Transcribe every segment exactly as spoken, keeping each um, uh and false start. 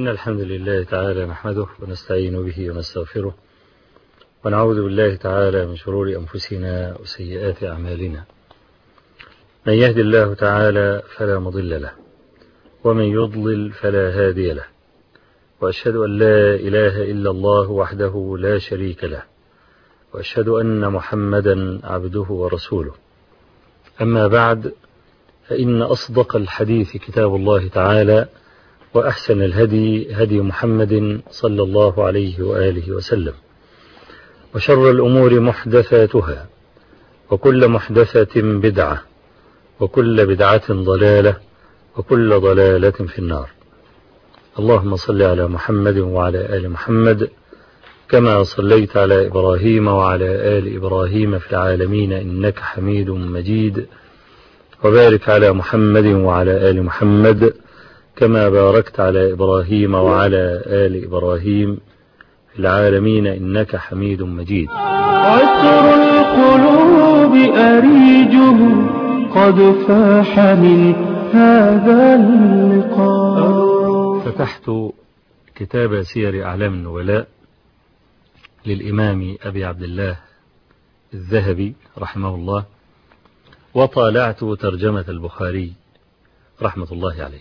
إن الحمد لله تعالى نحمده ونستعين به ونستغفره ونعوذ بالله تعالى من شرور أنفسنا وسيئات أعمالنا. من يهد الله تعالى فلا مضل له ومن يضلل فلا هادي له، وأشهد أن لا إله إلا الله وحده لا شريك له، وأشهد أن محمدا عبده ورسوله. أما بعد، فإن أصدق الحديث كتاب الله تعالى، وأحسن الهدي هدي محمد صلى الله عليه وآله وسلم، وشر الأمور محدثاتها، وكل محدثة بدعة، وكل بدعة ضلالة، وكل ضلالة في النار. اللهم صل على محمد وعلى آل محمد كما صليت على إبراهيم وعلى آل إبراهيم في العالمين إنك حميد مجيد، وبارك على محمد وعلى آل محمد كما باركت على إبراهيم وعلى آل إبراهيم في العالمين إنك حميد مجيد. عطر القلوب أريجه قد فاح من هذا اللقاء. فتحت كتاب سير أعلام النبلاء للإمام أبي عبد الله الذهبي رحمه الله، وطالعت ترجمة البخاري رحمة الله عليه،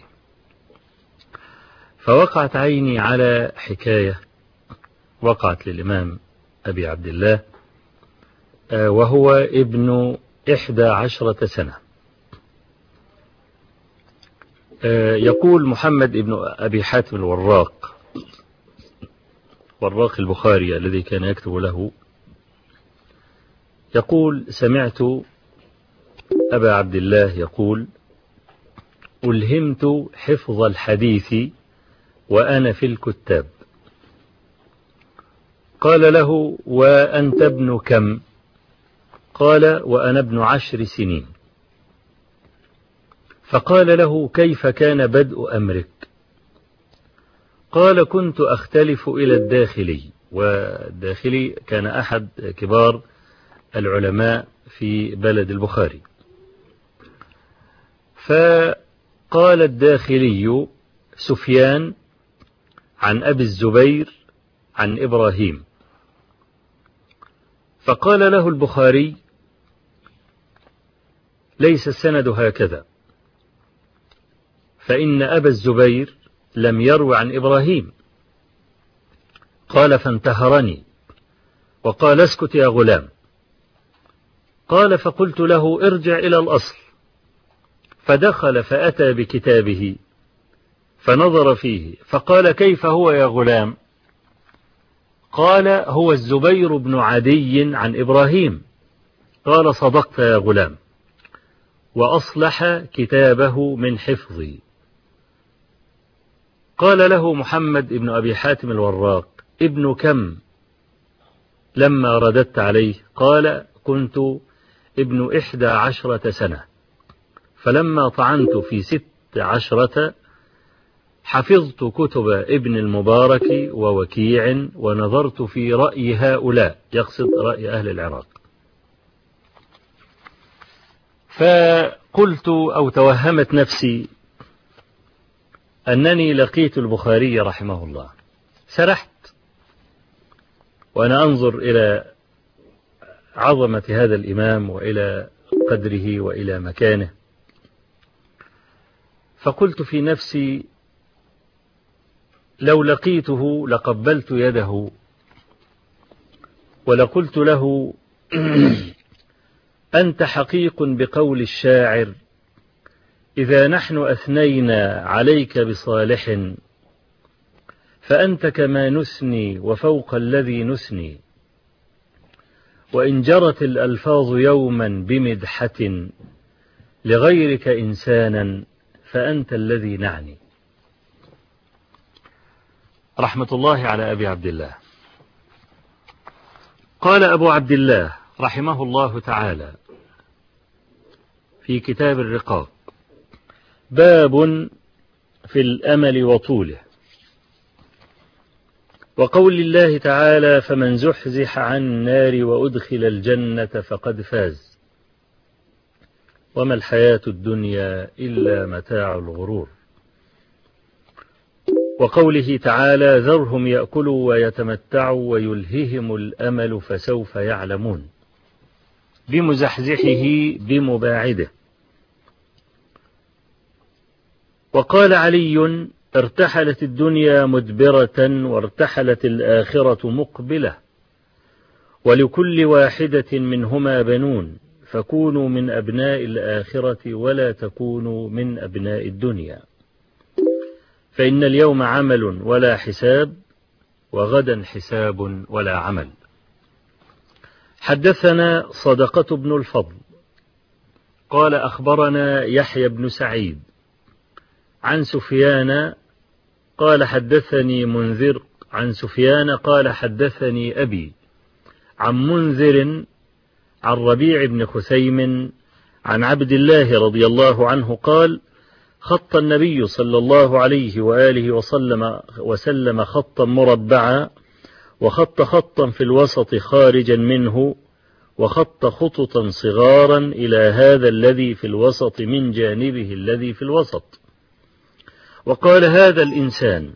فوقعت عيني على حكاية وقعت للإمام أبي عبد الله، وهو ابن إحدى عشرة سنة. يقول محمد ابن أبي حاتم الوراق، وراق البخاري الذي كان يكتب له، يقول: سمعت أبا عبد الله يقول: ألهمت حفظ الحديث وأنا في الكتاب. قال له: وأنت ابن كم؟ قال: وأنا ابن عشر سنين. فقال له: كيف كان بدء أمرك؟ قال: كنت أختلف إلى الداخلي، والداخلي كان أحد كبار العلماء في بلد البخاري. فقال الداخلي: سفيان عن أبي الزبير عن إبراهيم. فقال له البخاري: ليس السند هكذا، فإن أبا الزبير لم يروي عن إبراهيم. قال: فانتهرني وقال: اسكت يا غلام. قال: فقلت له: ارجع إلى الأصل. فدخل فأتى بكتابه فنظر فيه فقال: كيف هو يا غلام؟ قال: هو الزبير بن عدي عن إبراهيم. قال: صدقت يا غلام. وأصلح كتابه من حفظي. قال له محمد بن أبي حاتم الوراق: ابن كم لما رددت عليه؟ قال: كنت ابن إحدى عشرة سنة، فلما طعنت في ست عشرة حفظت كتب ابن المبارك ووكيع، ونظرت في رأي هؤلاء، يقصد رأي أهل العراق. فقلت أو توهمت نفسي أنني لقيت البخاري رحمه الله. سرحت وأنا أنظر إلى عظمة هذا الإمام وإلى قدره وإلى مكانه، فقلت في نفسي: لو لقيته لقبلت يده ولقلت له: أنت حقيق بقول الشاعر: إذا نحن أثنينا عليك بصالح فأنت كما نسني وفوق الذي نسني، وإن جرت الألفاظ يوما بمدحة لغيرك إنسانا فأنت الذي نعني. رحمة الله على أبي عبد الله. قال أبو عبد الله رحمه الله تعالى في كتاب الرقاق: باب في الأمل وطوله، وقول الله تعالى: فمن زحزح عن النار وأدخل الجنة فقد فاز، وما الحياة الدنيا إلا متاع الغرور. وقوله تعالى ذرهم يأكلوا ويتمتعوا ويلههم الأمل فسوف يعلمون بمزحزحه بمباعده. وقال علي ارتحلت الدنيا مدبرة وارتحلت الآخرة مقبلة ولكل واحدة منهما بنون فكونوا من أبناء الآخرة ولا تكونوا من أبناء الدنيا فإن اليوم عمل ولا حساب وغدا حساب ولا عمل. حدثنا صدقة بن الفضل قال أخبرنا يحيى بن سعيد عن سفيان قال حدثني منذر عن سفيان قال حدثني أبي عن منذر عن ربيع بن خثيم عن عبد الله رضي الله عنه قال خط النبي صلى الله عليه وآله وسلم, وسلم خطا مربعا وخط خطا في الوسط خارجا منه وخط خططا صغارا إلى هذا الذي في الوسط من جانبه الذي في الوسط وقال هذا الإنسان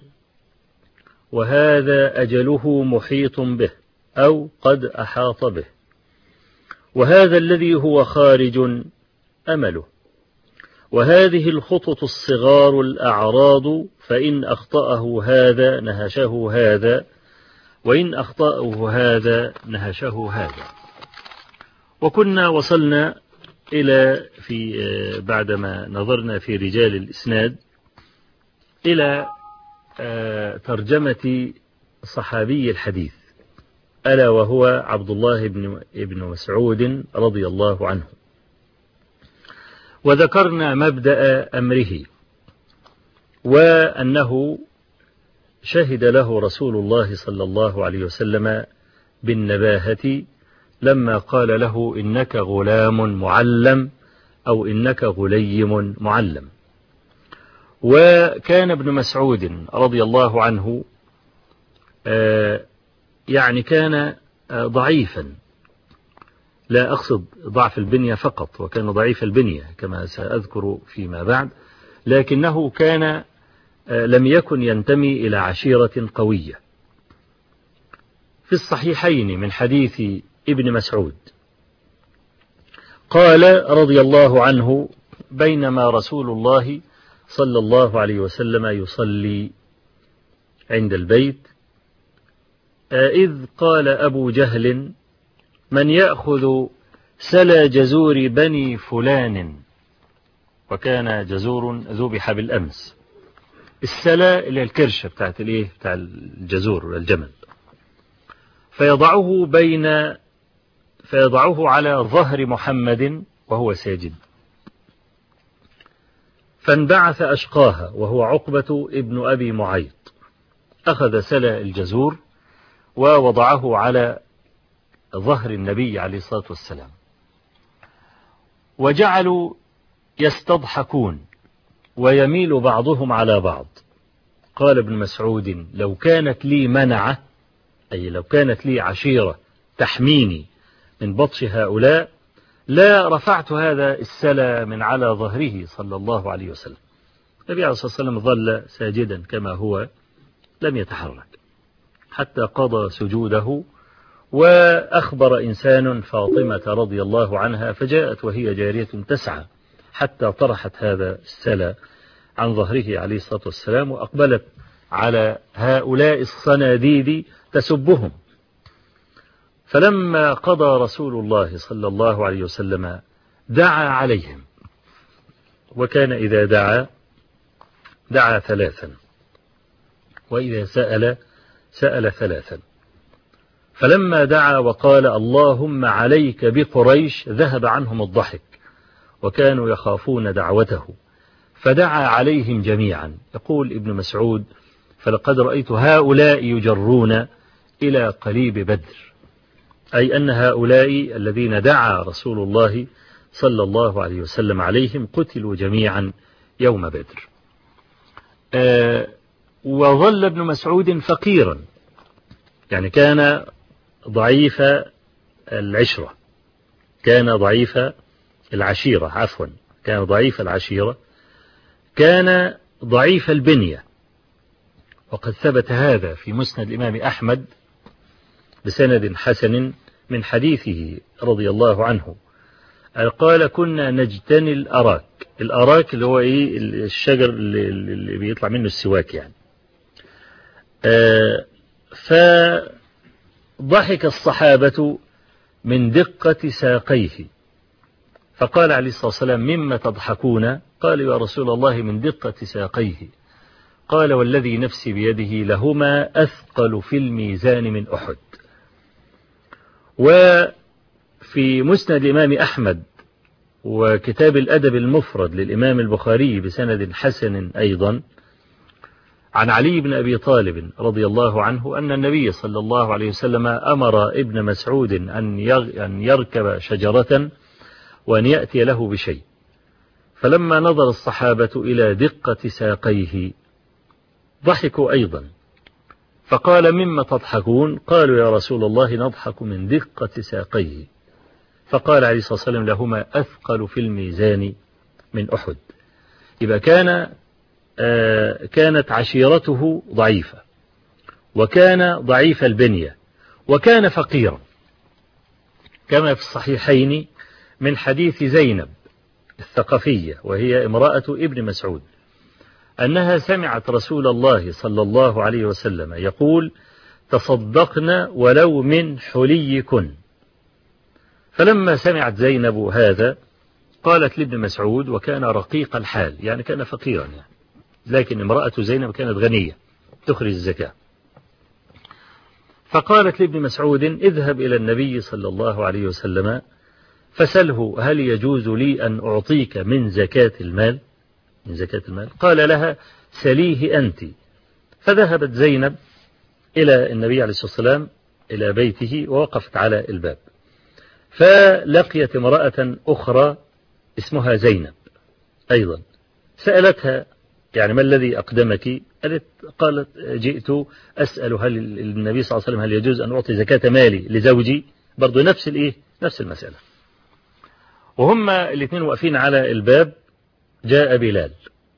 وهذا أجله محيط به أو قد أحاط به وهذا الذي هو خارج أمله وهذه الخطط الصغار الأعراض فإن أخطأه هذا نهشه هذا وإن أخطأه هذا نهشه هذا. وكنا وصلنا إلى في بعدما نظرنا في رجال الإسناد إلى ترجمة صحابي الحديث ألا وهو عبد الله بن ابن مسعود رضي الله عنه. وذكرنا مبدأ أمره وأنه شهد له رسول الله صلى الله عليه وسلم بالنباهة لما قال له إنك غلام معلم أو إنك غليم معلم. وكان ابن مسعود رضي الله عنه يعني كان ضعيفا لا أقصد ضعف البنية فقط وكان ضعيف البنية كما سأذكر فيما بعد لكنه كان لم يكن ينتمي إلى عشيرة قوية. في الصحيحين من حديث ابن مسعود قال رضي الله عنه بينما رسول الله صلى الله عليه وسلم يصلي عند البيت إذ قال أبو جهل من يأخذ سلا جزور بني فلان وكان جزور ذبح بالأمس. السلا اللي الكرشة بتاعت الايه بتاع الجزور والجمل فيضعه بين فيضعه على ظهر محمد وهو ساجد فانبعث أشقاها وهو عقبة ابن أبي معيط أخذ سلا الجزور ووضعه على ظهر النبي عليه الصلاة والسلام وجعلوا يستضحكون ويميل بعضهم على بعض. قال ابن مسعود لو كانت لي منعة أي لو كانت لي عشيرة تحميني من بطش هؤلاء لا رفعت هذا السلا من على ظهره صلى الله عليه وسلم. النبي عليه الصلاة والسلام ظل ساجدا كما هو لم يتحرك حتى قضى سجوده وأخبر إنسان فاطمة رضي الله عنها فجاءت وهي جارية تسعى حتى طرحت هذا السلا عن ظهره عليه الصلاة والسلام وأقبلت على هؤلاء الصناديد تسبهم. فلما قضى رسول الله صلى الله عليه وسلم دعا عليهم وكان إذا دعا دعا ثلاثا وإذا سأل سأل ثلاثا. فلما دعا وقال اللهم عليك بقريش ذهب عنهم الضحك وكانوا يخافون دعوته فدعا عليهم جميعا. يقول ابن مسعود فلقد رأيت هؤلاء يجرون إلى قليب بدر أي أن هؤلاء الذين دعا رسول الله صلى الله عليه وسلم عليهم قتلوا جميعا يوم بدر. آه وظل ابن مسعود فقيرا يعني كان ضعيف العشرة كان ضعيف العشيرة عفوا كان ضعيف العشيرة كان ضعيف البنية وقد ثبت هذا في مسند الإمام أحمد بسند حسن من حديثه رضي الله عنه قال كنا نجتني الأراك. الأراك اللي هو إيه الشجر اللي, اللي بيطلع منه السواك يعني. آه فضحك الصحابة من دقة ساقيه فقال عليه الصلاة والسلام مما تضحكون؟ قال يا رسول الله من دقة ساقيه. قال والذي نفسي بيده لهما أثقل في الميزان من أحد. وفي مسند الإمام أحمد وكتاب الأدب المفرد للإمام البخاري بسند حسن أيضا عن علي بن أبي طالب رضي الله عنه أن النبي صلى الله عليه وسلم أمر ابن مسعود أن يركب شجرة وأن يأتي له بشيء، فلما نظر الصحابة إلى دقة ساقيه ضحكوا أيضا، فقال مما تضحكون؟ قالوا يا رسول الله نضحك من دقة ساقيه. فقال عليه الصلاة والسلام لهما أثقل في الميزان من أحد. يبقى كان آه كانت عشيرته ضعيفة، وكان ضعيف البنية، وكان فقيرا، كما في الصحيحين من حديث زينب الثقفية وهي امرأة ابن مسعود أنها سمعت رسول الله صلى الله عليه وسلم يقول تصدقن ولو من حليكن. فلما سمعت زينب هذا قالت لابن مسعود، وكان رقيق الحال يعني كان فقيرا يعني، لكن امرأة زينب كانت غنية تخرج الزكاة، فقالت لابن مسعود اذهب إلى النبي صلى الله عليه وسلم فسله هل يجوز لي أن أعطيك من زكاة المال من زكاة المال؟ قال لها سليه أنت. فذهبت زينب إلى النبي عليه الصلاة والسلام إلى بيته ووقفت على الباب، فلقيت امرأة أخرى اسمها زينب أيضا، سألتها يعني ما الذي أقدمك؟ قالت قالت جئت أسأل هل النبي صلى الله عليه وسلم هل يجوز أن أعطي زكاة مالي لزوجي؟ برضو نفس الإيه نفس المسألة. وهم الاثنين واقفين على الباب جاء بلال،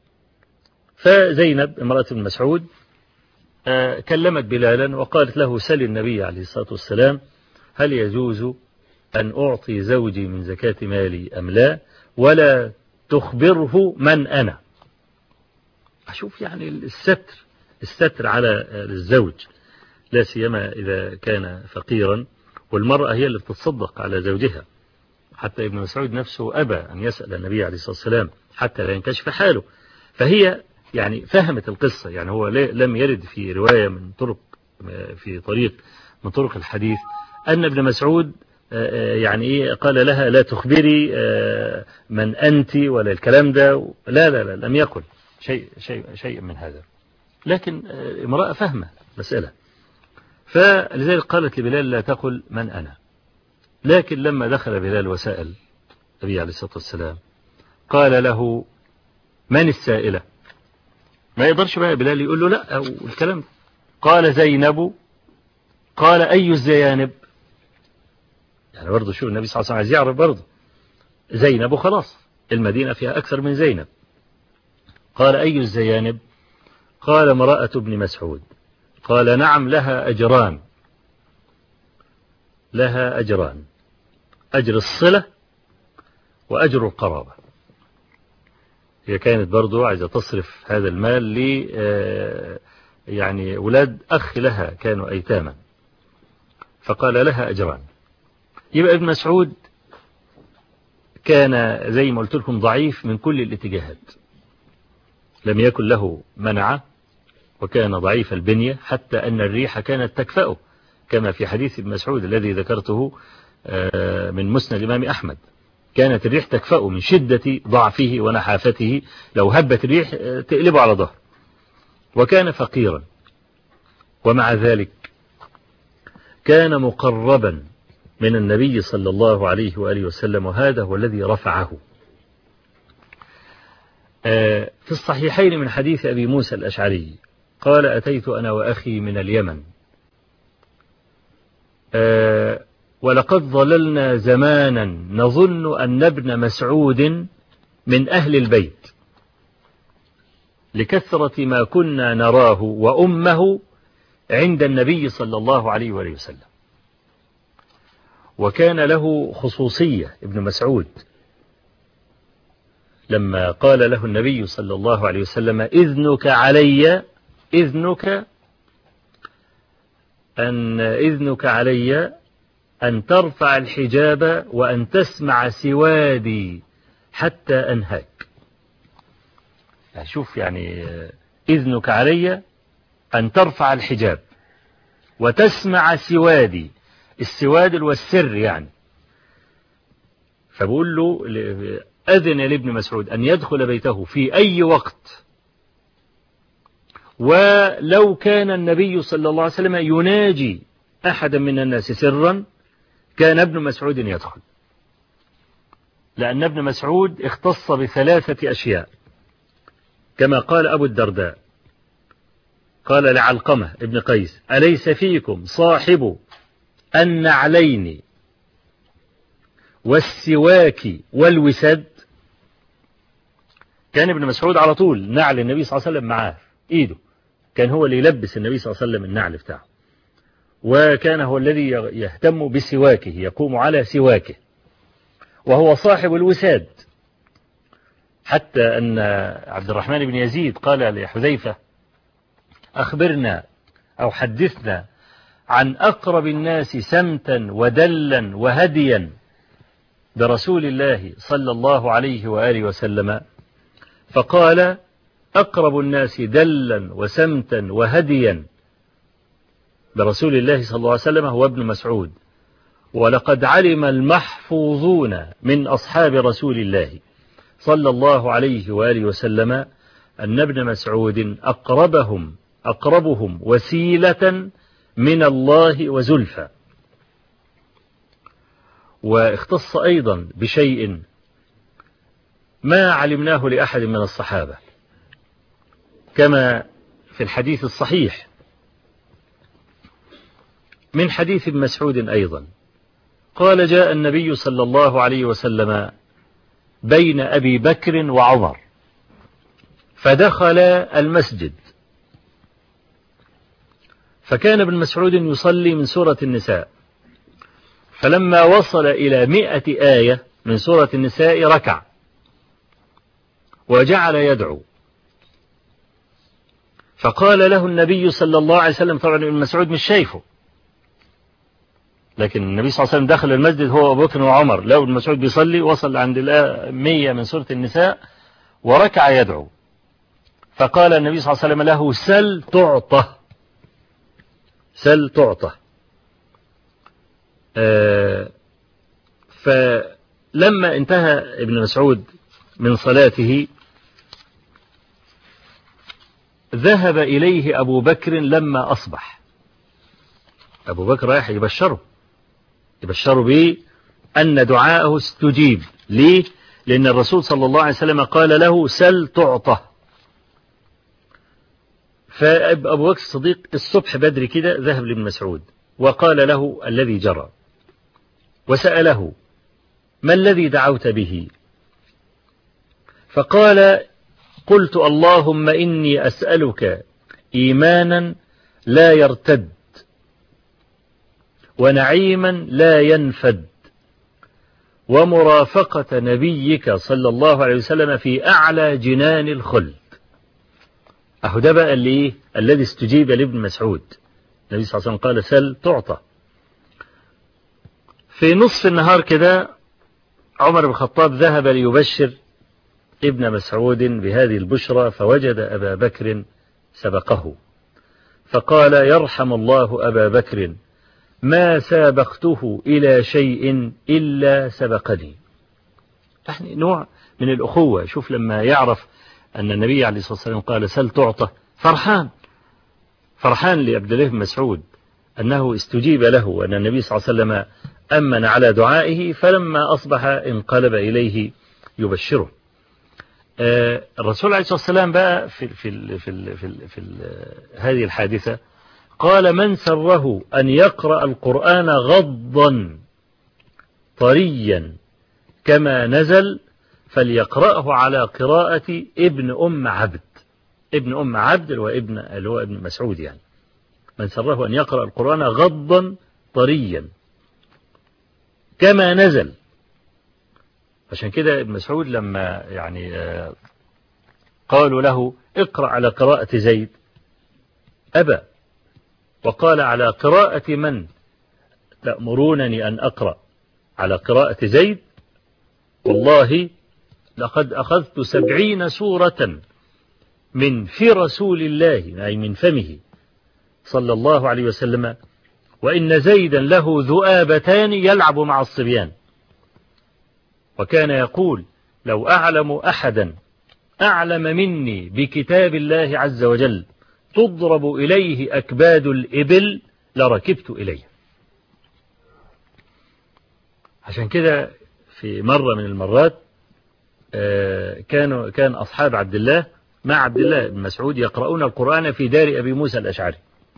فزينب امرأة ابن مسعود كلمت بلالا وقالت له سل النبي عليه الصلاة والسلام هل يجوز أن أعطي زوجي من زكاة مالي أم لا، ولا تخبره من أنا. أشوف يعني الستر الستر على الزوج، لا سيما إذا كان فقيرا، والمرأة هي اللي بتتصدق على زوجها. حتى ابن مسعود نفسه أبى أن يسأل النبي عليه الصلاة والسلام حتى لا ينكشف حاله. فهي يعني فهمت القصة، يعني هو لم يرد في رواية من طرق في طريق من طرق الحديث أن ابن مسعود يعني إيه قال لها لا تخبري من أنت ولا الكلام ده، لا لا لا لم يقل شيء شيء شيء من هذا، لكن امرأة فهمة مسألة، فلذلك قالت لبلال لا تقل من أنا. لكن لما دخل بلال وسأل النبي عليه الصلاة والسلام قال له من السائلة؟ ما يقدرش بقى بلال يقول له لا والكلام. قال زينب. قال أي الزيانب؟ يعني برضه شو النبي صلى الله عليه وسلم عايز يعرف برضه زينب، وخلاص المدينة فيها أكثر من زينب. قال أي الزيانب؟ قال امرأة ابن مسعود. قال نعم لها أجران لها أجران أجر الصلة وأجر القرابة. هي كانت برضو عايزة تصرف هذا المال ل يعني أولاد أخ لها كانوا أيتاما، فقال لها أجران. يبقى ابن مسعود كان زي ما قلت لكم ضعيف من كل الاتجاهات، لم يكن له منعة، وكان ضعيف البنية حتى أن الريح كانت تكفأه كما في حديث ابن مسعود الذي ذكرته من مسند الإمام أحمد. كانت الريح تكفأه من شدة ضعفه ونحافته، لو هبت الريح تقلبه على ظهر. وكان فقيرا، ومع ذلك كان مقربا من النبي صلى الله عليه وآله وسلم، وهذا هو الذي رفعه. في الصحيحين من حديث أبي موسى الأشعري قال أتيت أنا وأخي من اليمن ولقد ظللنا زمانا نظن أن ابن مسعود من أهل البيت، لكثرة ما كنا نراه وأمه عند النبي صلى الله عليه وآله وسلم. وكان له خصوصية ابن مسعود لما قال له النبي صلى الله عليه وسلم إذنك علي إذنك أن إذنك علي أن ترفع الحجاب وأن تسمع سوادي حتى أنهاك. شوف يعني إذنك علي أن ترفع الحجاب وتسمع سوادي، السواد والسر يعني. فبقول له أذن لابن مسعود أن يدخل بيته في أي وقت، ولو كان النبي صلى الله عليه وسلم يناجي أحدا من الناس سرا كان ابن مسعود يدخل، لأن ابن مسعود اختص بثلاثة أشياء كما قال أبو الدرداء، قال لعلقمة ابن قيس: أليس فيكم صاحب النعلين والسواك والوساد؟ كان ابن مسعود على طول نعل النبي صلى الله عليه وسلم معاه إيده، كان هو اللي يلبس النبي صلى الله عليه وسلم النعل بتاعه، وكان هو الذي يهتم بسواكه، يقوم على سواكه، وهو صاحب الوساد. حتى أن عبد الرحمن بن يزيد قال لحذيفة: أخبرنا أو حدثنا عن أقرب الناس سمتا ودلا وهديا برسول الله صلى الله عليه وآله وسلم. فقال: أقرب الناس دلا وسمتا وهديا برسول الله صلى الله عليه وسلم هو ابن مسعود. ولقد علم المحفوظون من أصحاب رسول الله صلى الله عليه وآله وسلم أن ابن مسعود أقربهم أقربهم وسيلة من الله وزلفى. واختص أيضا بشيء ما علمناه لأحد من الصحابة، كما في الحديث الصحيح من حديث ابن مسعود أيضا قال: جاء النبي صلى الله عليه وسلم بين أبي بكر وعمر فدخل المسجد، فكان ابن مسعود يصلي من سورة النساء، فلما وصل إلى مئة آية من سورة النساء ركع وجعل يدعو، فقال له النبي صلى الله عليه وسلم، طبعا ابن مسعود مش شايفه، لكن النبي صلى الله عليه وسلم دخل المسجد هو أبو بكر وعمر، لو ابن مسعود بيصلي وصل عند الآية مية من سورة النساء وركع يدعو، فقال النبي صلى الله عليه وسلم له: سل تعطى، سل تعطى. آه فلما انتهى ابن مسعود من صلاته ذهب إليه أبو بكر لما أصبح. أبو بكر رايح يبشره يبشره به أن دعاءه استجيب. ليه؟ لأن الرسول صلى الله عليه وسلم قال له: سل تعطى. فأبو بكر الصديق الصبح بدري كده ذهب لابن مسعود وقال له الذي جرى، وسأله: ما الذي دعوت به؟ فقال: قلت اللهم إني أسألك إيمانا لا يرتد، ونعيما لا ينفد، ومرافقة نبيك صلى الله عليه وسلم في أعلى جنان الخلد. أهو ده بقى اللي الذي استجيب لابن مسعود. النبي صلى الله عليه وسلم قال: سل تعطى. في نصف النهار كده عمر بن الخطاب ذهب ليبشر ابن مسعود بهذه البشرى، فوجد أبا بكر سبقه، فقال: يرحم الله أبا بكر، ما سابقته إلى شيء إلا سبقني. يعني نوع من الأخوة. شوف لما يعرف أن النبي عليه الصلاة والسلام قال: سل تعطى، فرحان فرحان لعبد الله بن مسعود أنه استجيب له، وأن النبي صلى الله عليه وسلم أمن على دعائه، فلما أصبح انقلب إليه يبشره. آه الرسول عليه الصلاة والسلام بقى في, في, في, في, في هذه الحادثة قال: من سره أن يقرأ القرآن غضا طريا كما نزل فليقرأه على قراءة ابن أم عبد. ابن أم عبد وابن اللي هو ابن مسعود يعني، من سره أن يقرأ القرآن غضا طريا كما نزل. عشان كده ابن مسعود لما يعني قالوا له اقرأ على قراءة زيد أبى، وقال على قراءة من تأمرونني أن أقرأ على قراءة زيد؟ والله لقد أخذت سبعين سورة من في رسول الله، أي من فمه صلى الله عليه وسلم، وإن زيدا له ذؤابتان يلعب مع الصبيان. وكان يقول لو أعلم أحدا أعلم مني بكتاب الله عز وجل تضرب إليه أكباد الإبل لركبت إليه. عشان كده في مرة من المرات كانوا كان أصحاب عبد الله مع عبد الله بن مسعود يقرؤون القرآن في دار أبي موسى الأشعري،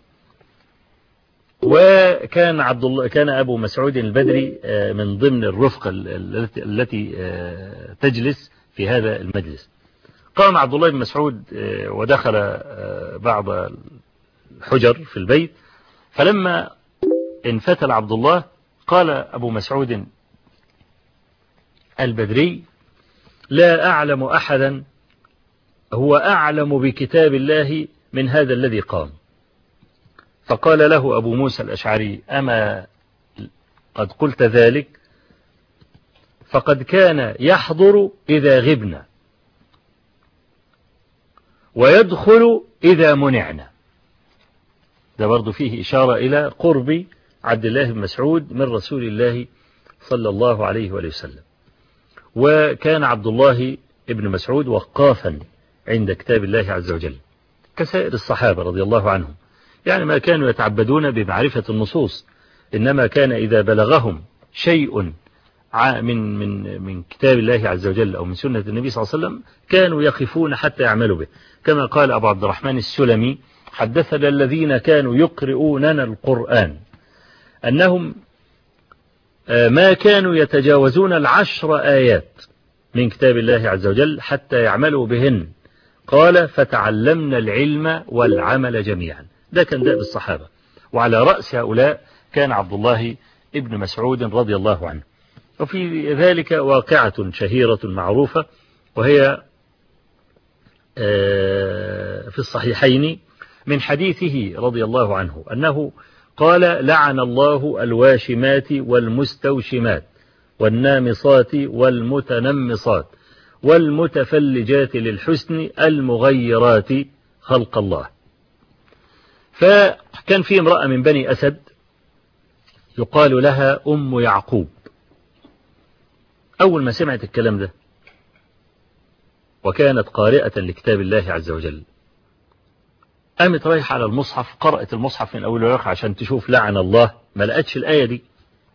وكان عبد الله كان أبو مسعود البدري من ضمن الرفقة التي تجلس في هذا المجلس. قام عبد الله بن مسعود ودخل بعض الحجر في البيت، فلما انفتل عبد الله قال أبو مسعود البدري لا أعلم أحدا هو أعلم بكتاب الله من هذا الذي قام. فقال له أبو موسى الأشعري أما قد قلت ذلك؟ فقد كان يحضر إذا غبنا ويدخل إذا منعنا. ده برضو فيه إشارة إلى قرب عبد الله بن مسعود من رسول الله صلى الله عليه وآله وسلم. وكان عبد الله ابن مسعود وقافا عند كتاب الله عز وجل كسائر الصحابة رضي الله عنهم، يعني ما كانوا يتعبدون بمعرفة النصوص، إنما كان إذا بلغهم شيء من من من كتاب الله عز وجل أو من سنة النبي صلى الله عليه وسلم كانوا يقفون حتى يعملوا به، كما قال أبو عبد الرحمن السلمي حدثنا الذين كانوا يقرؤوننا القرآن أنهم ما كانوا يتجاوزون العشر آيات من كتاب الله عز وجل حتى يعملوا بهن، قال فتعلمنا العلم والعمل جميعا. ده كان دأب الصحابة، وعلى رأس هؤلاء كان عبد الله ابن مسعود رضي الله عنه. وفي ذلك واقعة شهيرة معروفة، وهي في الصحيحين من حديثه رضي الله عنه أنه قال لعن الله الواشمات والمستوشمات والنامصات والمتنمصات والمتفلجات للحسن المغيرات خلق الله. فكان في امرأة من بني أسد يقال لها أم يعقوب، أول ما سمعت الكلام ده وكانت قارئة لكتاب الله عز وجل قامت رايحة على المصحف، قرأت المصحف من أول ورقة عشان تشوف لعن الله، ما لقتش الآية دي.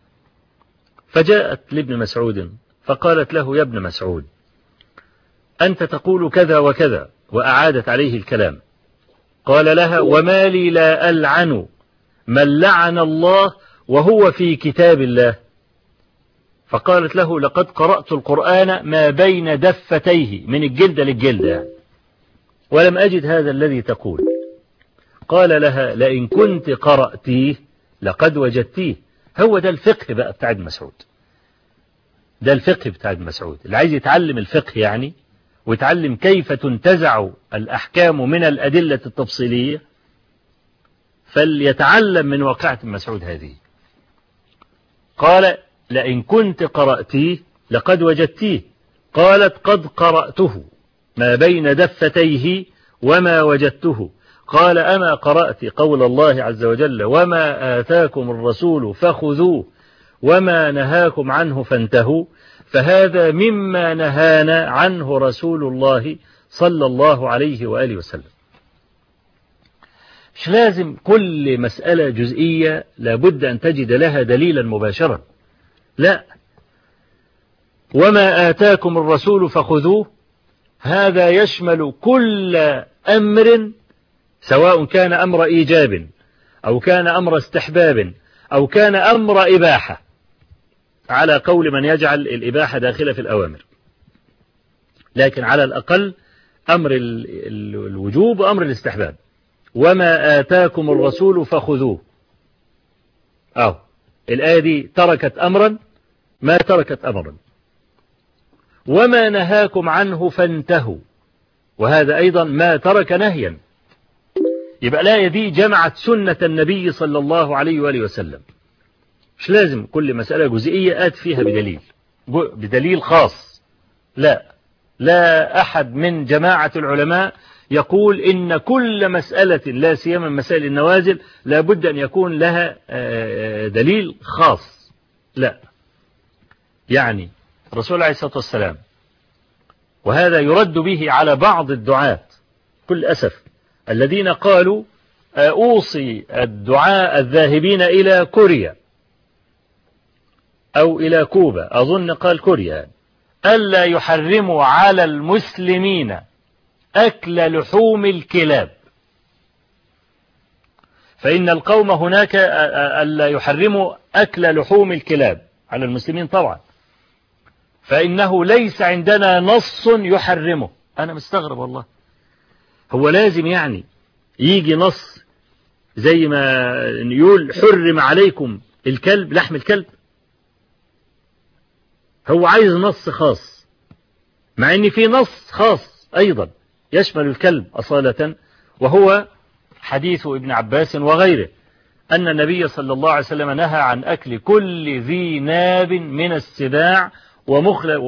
فجاءت لابن مسعود فقالت له يا ابن مسعود أنت تقول كذا وكذا، وأعادت عليه الكلام. قال لها وما لي لا ألعن من لعن الله وهو في كتاب الله. فقالت له لقد قرأت القرآن ما بين دفتيه، من الجلد للجلد يعني، ولم أجد هذا الذي تقول. قال لها لئن كنت قرأتيه لقد وجدتيه. هو ده الفقه بقى بتاع ابن مسعود، ده الفقه بتاع ابن مسعود. اللي عايز يتعلم الفقه يعني ويتعلم كيف تنتزع الأحكام من الأدلة التفصيلية فليتعلم من واقعة ابن مسعود هذه. قال لئن كنت قرأتيه لقد وجدتيه. قالت قد قرأته ما بين دفتيه وما وجدته. قال أما قرأت قول الله عز وجل وما آتاكم الرسول فخذوه وما نهاكم عنه فانتهوا، فهذا مما نهانا عنه رسول الله صلى الله عليه وآله وسلم. مش لازم كل مسألة جزئية لابد أن تجد لها دليلا مباشرا، لا، وما آتاكم الرسول فخذوه هذا يشمل كل أمر، سواء كان أمر إيجاب أو كان أمر استحباب أو كان أمر إباحة، على قول من يجعل الإباحة داخلة في الأوامر، لكن على الأقل أمر الوجوب وأمر الاستحباب. وما آتاكم الرسول فخذوه. أو الآية دي تركت أمرا ما تركت أمرا. وما نهاكم عنه فانتهوا، وهذا أيضا ما ترك نهيا. يبقى الآية دي جمعت سنة النبي صلى الله عليه وآله وسلم. مش لازم كل مسألة جزئية آت فيها بدليل بدليل خاص. لا لا أحد من جماعة العلماء يقول إن كل مسألة لا سيما مسائل النوازل لابد أن يكون لها دليل خاص. لا، يعني الرسول عليه الصلاة والسلام، وهذا يرد به على بعض الدعاة كل أسف الذين قالوا أوصي الدعاء الذاهبين إلى كوريا أو إلى كوبا، أظن قال كوريا، ألا يحرموا على المسلمين أكل لحوم الكلاب، فإن القوم هناك ألا يحرموا أكل لحوم الكلاب على المسلمين طبعا، فإنه ليس عندنا نص يحرمه. أنا مستغرب والله، هو لازم يعني يجي نص زي ما يقول حرم عليكم الكلب لحم الكلب؟ هو عايز نص خاص، مع ان في نص خاص ايضا يشمل الكلب اصالة، وهو حديث ابن عباس وغيره ان النبي صلى الله عليه وسلم نهى عن اكل كل ذي ناب من السباع ومخلب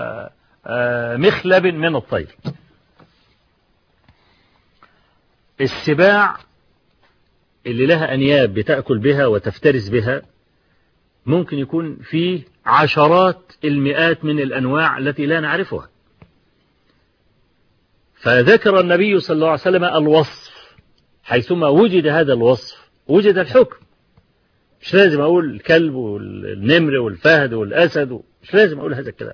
ومخلب من الطير. السباع اللي لها انياب بتأكل بها وتفترس بها ممكن يكون فيه عشرات المئات من الأنواع التي لا نعرفها. فذكر النبي صلى الله عليه وسلم الوصف، حيثما وجد هذا الوصف وجد الحكم. مش لازم أقول الكلب والنمر والفهد والأسد، مش لازم أقول هذا الكلام.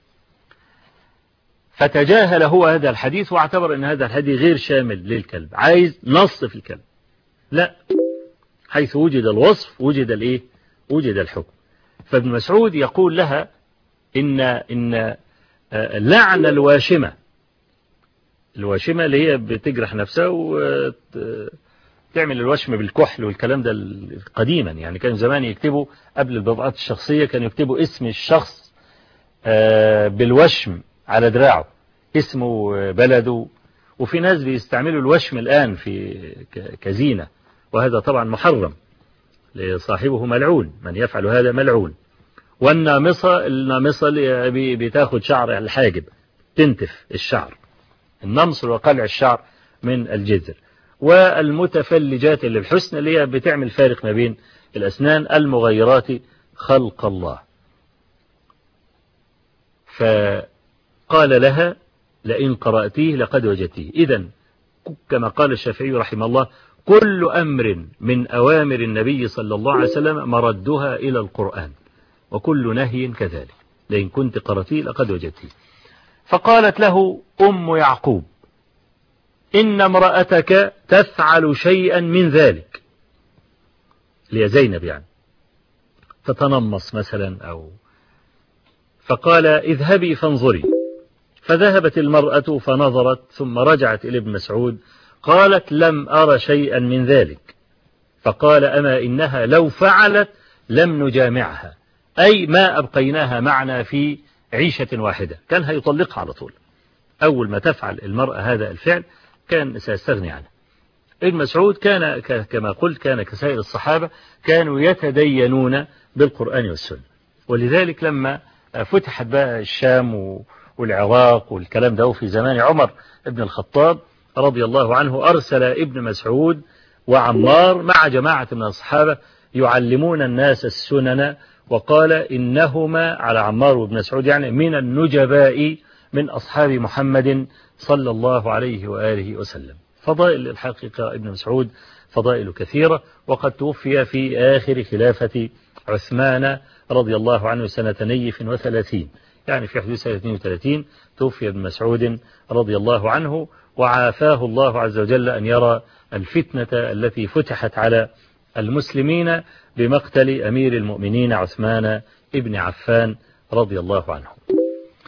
فتجاهل هو هذا الحديث واعتبر أن هذا الحديث غير شامل للكلب، عايز نص في الكلب. لا، حيث وجد الوصف وجد الإيه؟ وجد الحكم. فابن مسعود يقول لها إن إن لعن الواشمة، الواشمة اللي هي بتجرح نفسها وتعمل الوشم بالكحل والكلام ده قديما، يعني كان زمان يكتبوا قبل البطاقات الشخصية كانوا يكتبوا اسم الشخص بالوشم على دراعه، اسمه بلده، وفي ناس بيستعملوا الوشم الآن في كزينة، وهذا طبعا محرم، صاحبه ملعون، من يفعل هذا ملعون. والنامصة، النامصة اللي بتاخد شعر الحاجب تنتف الشعر، النمص وقلع الشعر من الجذر. والمتفلجات اللي الحسن اللي هي بتعمل فارق ما بين الأسنان، المغيرات خلق الله. فقال لها لئن قرأتيه لقد وجدتيه. إذن كما قال الشافعي رحمه الله كل أمر من أوامر النبي صلى الله عليه وسلم مردها إلى القرآن، وكل نهي كذلك، لئن كنت قرأتيه لقد وجدتيه. فقالت له أم يعقوب إن امرأتك تفعل شيئا من ذلك، اللي هي زينب يعني، تتنمص مثلا أو. فقال اذهبي فانظري. فذهبت المرأة فنظرت ثم رجعت إلى ابن مسعود قالت لم أرى شيئا من ذلك. فقال أما إنها لو فعلت لم نجامعها، أي ما أبقيناها معنا في عيشة واحدة، كان هيطلقها على طول. أول ما تفعل المرأة هذا الفعل كان سيستغني عنه. ابن مسعود كان كما قلت كان كسائر الصحابة كانوا يتدينون بالقرآن والسنة، ولذلك لما فتحت بقى الشام والعراق والكلام ده في زمان عمر ابن الخطاب رضي الله عنه، أرسل ابن مسعود وعمار مع جماعة من الصحابة يعلمون الناس السنن، وقال إنهما على عمار وابن مسعود يعني من النجباء من أصحاب محمد صلى الله عليه وآله وسلم. فضائل الحقيقة ابن مسعود فضائل كثيرة، وقد توفي في آخر خلافة عثمان رضي الله عنه سنة نيف وثلاثين، يعني في حدود سنة اثنين وثلاثين توفي ابن مسعود رضي الله عنه، وعافاه الله عز وجل أن يرى الفتنة التي فتحت على المسلمين بمقتل أمير المؤمنين عثمان ابن عفان رضي الله عنه.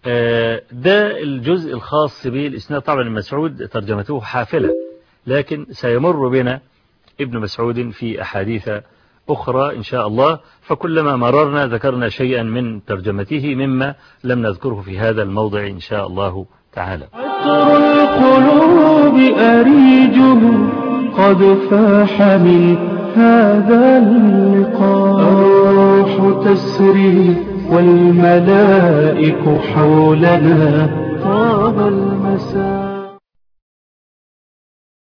ده الجزء الخاص بالإسناد. طبعا المسعود ترجمته حافلة، لكن سيمر بنا ابن مسعود في أحاديث أخرى إن شاء الله، فكلما مررنا ذكرنا شيئا من ترجمته مما لم نذكره في هذا الموضع إن شاء الله تعالى. عطر القلوب أريجه قد فاح من هذا اللقاء، الروح تسري والملائك حولنا طاب المساء.